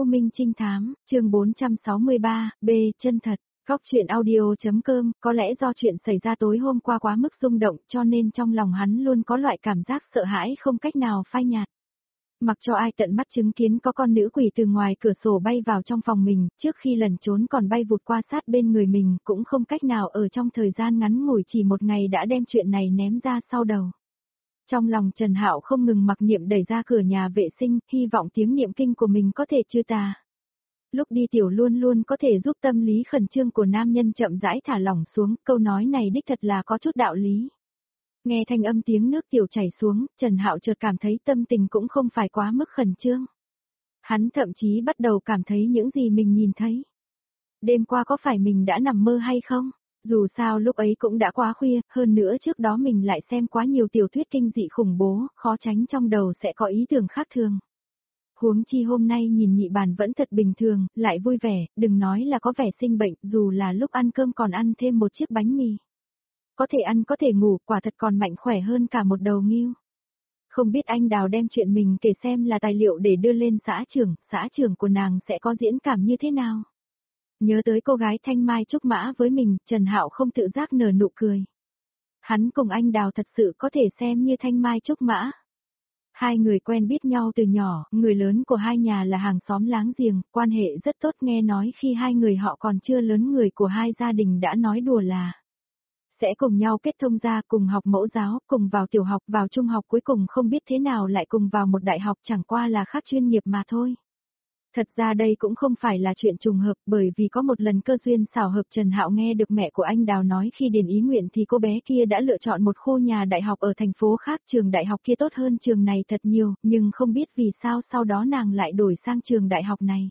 U Minh Trinh Thám, chương 463, B. Chân thật. Góc truyện audio.com, có lẽ do chuyện xảy ra tối hôm qua quá mức rung động cho nên trong lòng hắn luôn có loại cảm giác sợ hãi không cách nào phai nhạt. Mặc cho ai tận mắt chứng kiến có con nữ quỷ từ ngoài cửa sổ bay vào trong phòng mình, trước khi lẩn trốn còn bay vụt qua sát bên người mình, cũng không cách nào ở trong thời gian ngắn ngủi chỉ một ngày đã đem chuyện này ném ra sau đầu. Trong lòng Trần Hạo không ngừng mặc niệm đẩy ra cửa nhà vệ sinh, hy vọng tiếng niệm kinh của mình có thể trừ tà. Lúc đi tiểu luôn luôn có thể giúp tâm lý khẩn trương của nam nhân chậm rãi thả lỏng xuống, câu nói này đích thật là có chút đạo lý. Nghe thanh âm tiếng nước tiểu chảy xuống, Trần Hạo chợt cảm thấy tâm tình cũng không phải quá mức khẩn trương. Hắn thậm chí bắt đầu cảm thấy những gì mình nhìn thấy. Đêm qua có phải mình đã nằm mơ hay không? Dù sao lúc ấy cũng đã quá khuya, hơn nữa trước đó mình lại xem quá nhiều tiểu thuyết kinh dị khủng bố, khó tránh trong đầu sẽ có ý tưởng khác thường. Huống chi hôm nay nhìn nhị bàn vẫn thật bình thường, lại vui vẻ, đừng nói là có vẻ sinh bệnh, dù là lúc ăn cơm còn ăn thêm một chiếc bánh mì. Có thể ăn có thể ngủ, quả thật còn mạnh khỏe hơn cả một đầu ngưu. Không biết anh Đào đem chuyện mình kể xem là tài liệu để đưa lên xã trưởng của nàng sẽ có diễn cảm như thế nào. Nhớ tới cô gái thanh mai trúc mã với mình, Trần Hạo không tự giác nở nụ cười. Hắn cùng anh Đào thật sự có thể xem như thanh mai trúc mã. Hai người quen biết nhau từ nhỏ, người lớn của hai nhà là hàng xóm láng giềng, quan hệ rất tốt, nghe nói khi hai người họ còn chưa lớn người của hai gia đình đã nói đùa là sẽ cùng nhau kết thông gia, cùng học mẫu giáo, cùng vào tiểu học, vào trung học, cuối cùng không biết thế nào lại cùng vào một đại học, chẳng qua là khác chuyên nghiệp mà thôi. Thật ra đây cũng không phải là chuyện trùng hợp, bởi vì có một lần cơ duyên xảo hợp Trần Hạo nghe được mẹ của anh Đào nói khi điền ý nguyện thì cô bé kia đã lựa chọn một khu nhà đại học ở thành phố khác, trường đại học kia tốt hơn trường này thật nhiều, nhưng không biết vì sao sau đó nàng lại đổi sang trường đại học này.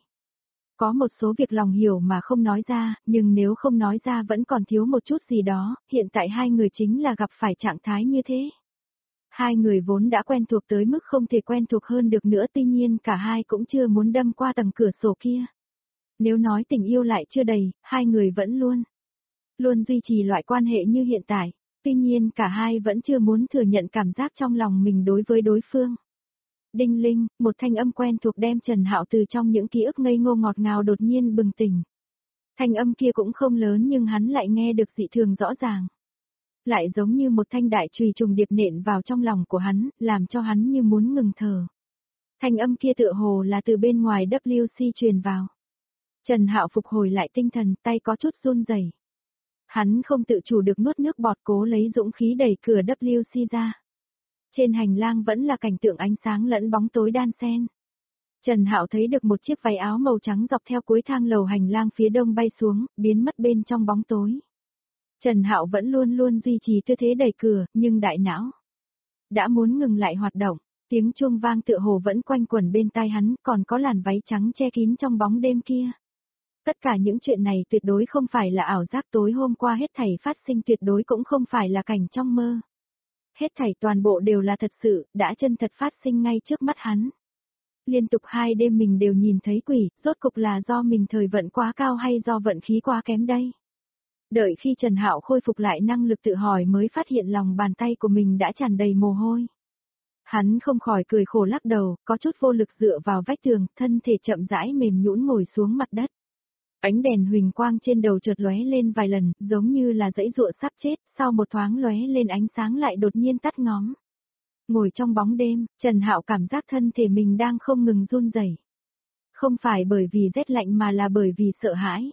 Có một số việc lòng hiểu mà không nói ra, nhưng nếu không nói ra vẫn còn thiếu một chút gì đó, hiện tại hai người chính là gặp phải trạng thái như thế. Hai người vốn đã quen thuộc tới mức không thể quen thuộc hơn được nữa, tuy nhiên cả hai cũng chưa muốn đâm qua tầng cửa sổ kia. Nếu nói tình yêu lại chưa đầy, hai người vẫn luôn duy trì loại quan hệ như hiện tại, tuy nhiên cả hai vẫn chưa muốn thừa nhận cảm giác trong lòng mình đối với đối phương. Đinh linh, một thanh âm quen thuộc đem Trần Hạo từ trong những ký ức ngây ngô ngọt ngào đột nhiên bừng tỉnh. Thanh âm kia cũng không lớn nhưng hắn lại nghe được dị thường rõ ràng. Lại giống như một thanh đại chùy trùng điệp nện vào trong lòng của hắn, làm cho hắn như muốn ngừng thở. Thanh âm kia tựa hồ là từ bên ngoài WC truyền vào. Trần Hạo phục hồi lại tinh thần, tay có chút run rẩy. Hắn không tự chủ được nuốt nước bọt, cố lấy dũng khí đẩy cửa WC ra. Trên hành lang vẫn là cảnh tượng ánh sáng lẫn bóng tối đan xen. Trần Hạo thấy được một chiếc váy áo màu trắng dọc theo cuối thang lầu hành lang phía đông bay xuống, biến mất bên trong bóng tối. Trần Hạo vẫn luôn duy trì tư thế đẩy cửa, nhưng đại não đã muốn ngừng lại hoạt động, tiếng chuông vang tựa hồ vẫn quanh quẩn bên tai hắn, còn có làn váy trắng che kín trong bóng đêm kia. Tất cả những chuyện này tuyệt đối không phải là ảo giác, tối hôm qua hết thảy phát sinh tuyệt đối cũng không phải là cảnh trong mơ. Hết thảy toàn bộ đều là thật sự, đã chân thật phát sinh ngay trước mắt hắn. Liên tục 2 đêm mình đều nhìn thấy quỷ, rốt cục là do mình thời vận quá cao hay do vận khí quá kém đây? Đợi khi Trần Hạo khôi phục lại năng lực tự hỏi mới phát hiện lòng bàn tay của mình đã tràn đầy mồ hôi. Hắn không khỏi cười khổ lắc đầu, có chút vô lực dựa vào vách tường, thân thể chậm rãi mềm nhũn ngồi xuống mặt đất. Ánh đèn huỳnh quang trên đầu chợt lóe lên vài lần, giống như là giãy giụa sắp chết, sau một thoáng lóe lên ánh sáng lại đột nhiên tắt ngóm. Ngồi trong bóng đêm, Trần Hạo cảm giác thân thể mình đang không ngừng run rẩy. Không phải bởi vì rét lạnh mà là bởi vì sợ hãi.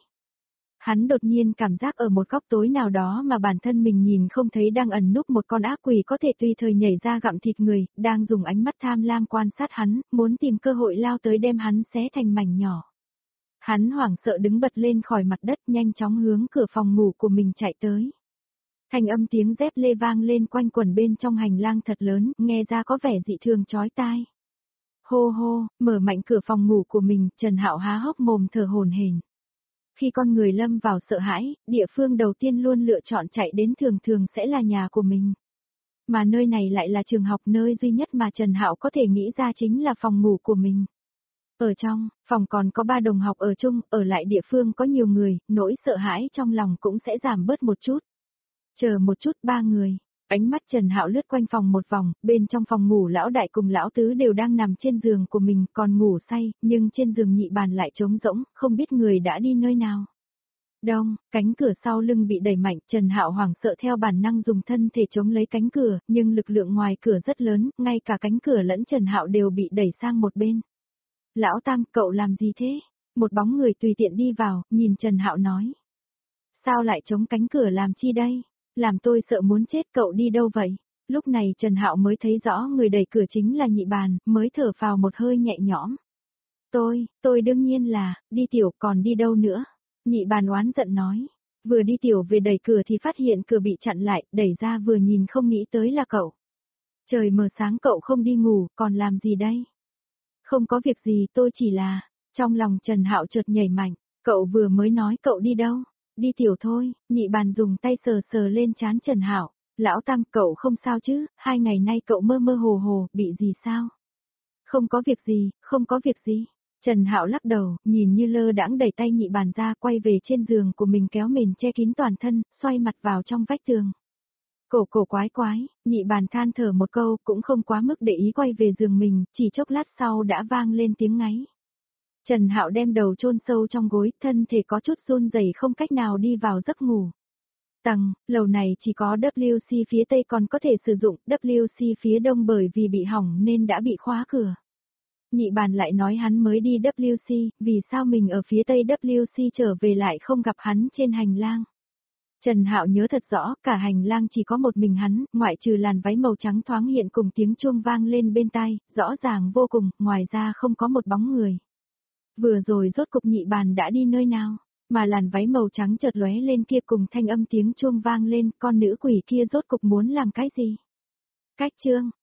Hắn đột nhiên cảm giác ở một góc tối nào đó mà bản thân mình nhìn không thấy đang ẩn núp một con ác quỷ có thể tùy thời nhảy ra gặm thịt người, đang dùng ánh mắt tham lam quan sát hắn, muốn tìm cơ hội lao tới đem hắn xé thành mảnh nhỏ. Hắn hoảng sợ đứng bật lên khỏi mặt đất, nhanh chóng hướng cửa phòng ngủ của mình chạy tới. Thanh âm tiếng dép lê vang lên quanh quẩn bên trong hành lang thật lớn, nghe ra có vẻ dị thường chói tai. Hô hô, mở mạnh cửa phòng ngủ của mình, Trần Hạo há hốc mồm thở hổn hển. Khi con người lâm vào sợ hãi, địa phương đầu tiên luôn lựa chọn chạy đến thường sẽ là nhà của mình. Mà nơi này lại là trường học, nơi duy nhất mà Trần Hạo có thể nghĩ ra chính là phòng ngủ của mình. Ở trong phòng còn có 3 đồng học ở chung, ở lại địa phương có nhiều người, nỗi sợ hãi trong lòng cũng sẽ giảm bớt một chút. Chờ một chút, 3 người. Ánh mắt Trần Hạo lướt quanh phòng một vòng, bên trong phòng ngủ lão đại cùng lão tứ đều đang nằm trên giường của mình còn ngủ say, nhưng trên giường nhị bàn lại trống rỗng, không biết người đã đi nơi nào. Đông, cánh cửa sau lưng bị đẩy mạnh, Trần Hạo hoảng sợ theo bản năng dùng thân thể chống lấy cánh cửa, nhưng lực lượng ngoài cửa rất lớn, ngay cả cánh cửa lẫn Trần Hạo đều bị đẩy sang một bên. Lão Tam, cậu làm gì thế? Một bóng người tùy tiện đi vào, nhìn Trần Hạo nói. Sao lại chống cánh cửa làm chi đây? Làm tôi sợ muốn chết, cậu đi đâu vậy? Lúc này Trần Hạo mới thấy rõ người đẩy cửa chính là nhị bàn, mới thở phào một hơi nhẹ nhõm. Tôi đương nhiên là, đi tiểu còn đi đâu nữa? Nhị bàn oán giận nói. Vừa đi tiểu về đẩy cửa thì phát hiện cửa bị chặn lại, đẩy ra vừa nhìn không nghĩ tới là cậu. Trời mờ sáng cậu không đi ngủ, còn làm gì đây? Không có việc gì, tôi chỉ là... Trong lòng Trần Hạo chợt nhảy mạnh, cậu vừa mới nói cậu đi đâu? Đi tiểu thôi, nhị bàn dùng tay sờ sờ lên trán Trần Hạo. Lão Tam, cậu không sao chứ, 2 ngày nay cậu mơ mơ hồ hồ, bị gì sao? Không có việc gì, không có việc gì. Trần Hạo lắc đầu, nhìn như lơ đãng đẩy tay nhị bàn ra, quay về trên giường của mình kéo mền che kín toàn thân, xoay mặt vào trong vách tường. Cổ quái, nhị bàn than thở một câu, cũng không quá mức để ý quay về giường mình, chỉ chốc lát sau đã vang lên tiếng ngáy. Trần Hạo đem đầu chôn sâu trong gối, thân thể có chút run rẩy không cách nào đi vào giấc ngủ. Lầu này chỉ có WC phía Tây còn có thể sử dụng, WC phía Đông bởi vì bị hỏng nên đã bị khóa cửa. Nhị bàn lại nói hắn mới đi WC, vì sao mình ở phía Tây WC trở về lại không gặp hắn trên hành lang. Trần Hạo nhớ thật rõ, cả hành lang chỉ có một mình hắn, ngoại trừ làn váy màu trắng thoáng hiện cùng tiếng chuông vang lên bên tai, rõ ràng vô cùng, ngoài ra không có một bóng người. Vừa rồi rốt cục nhị bàn đã đi nơi nào, mà làn váy màu trắng chợt lóe lên kia cùng thanh âm tiếng chuông vang lên, con nữ quỷ kia rốt cục muốn làm cái gì? Cách chương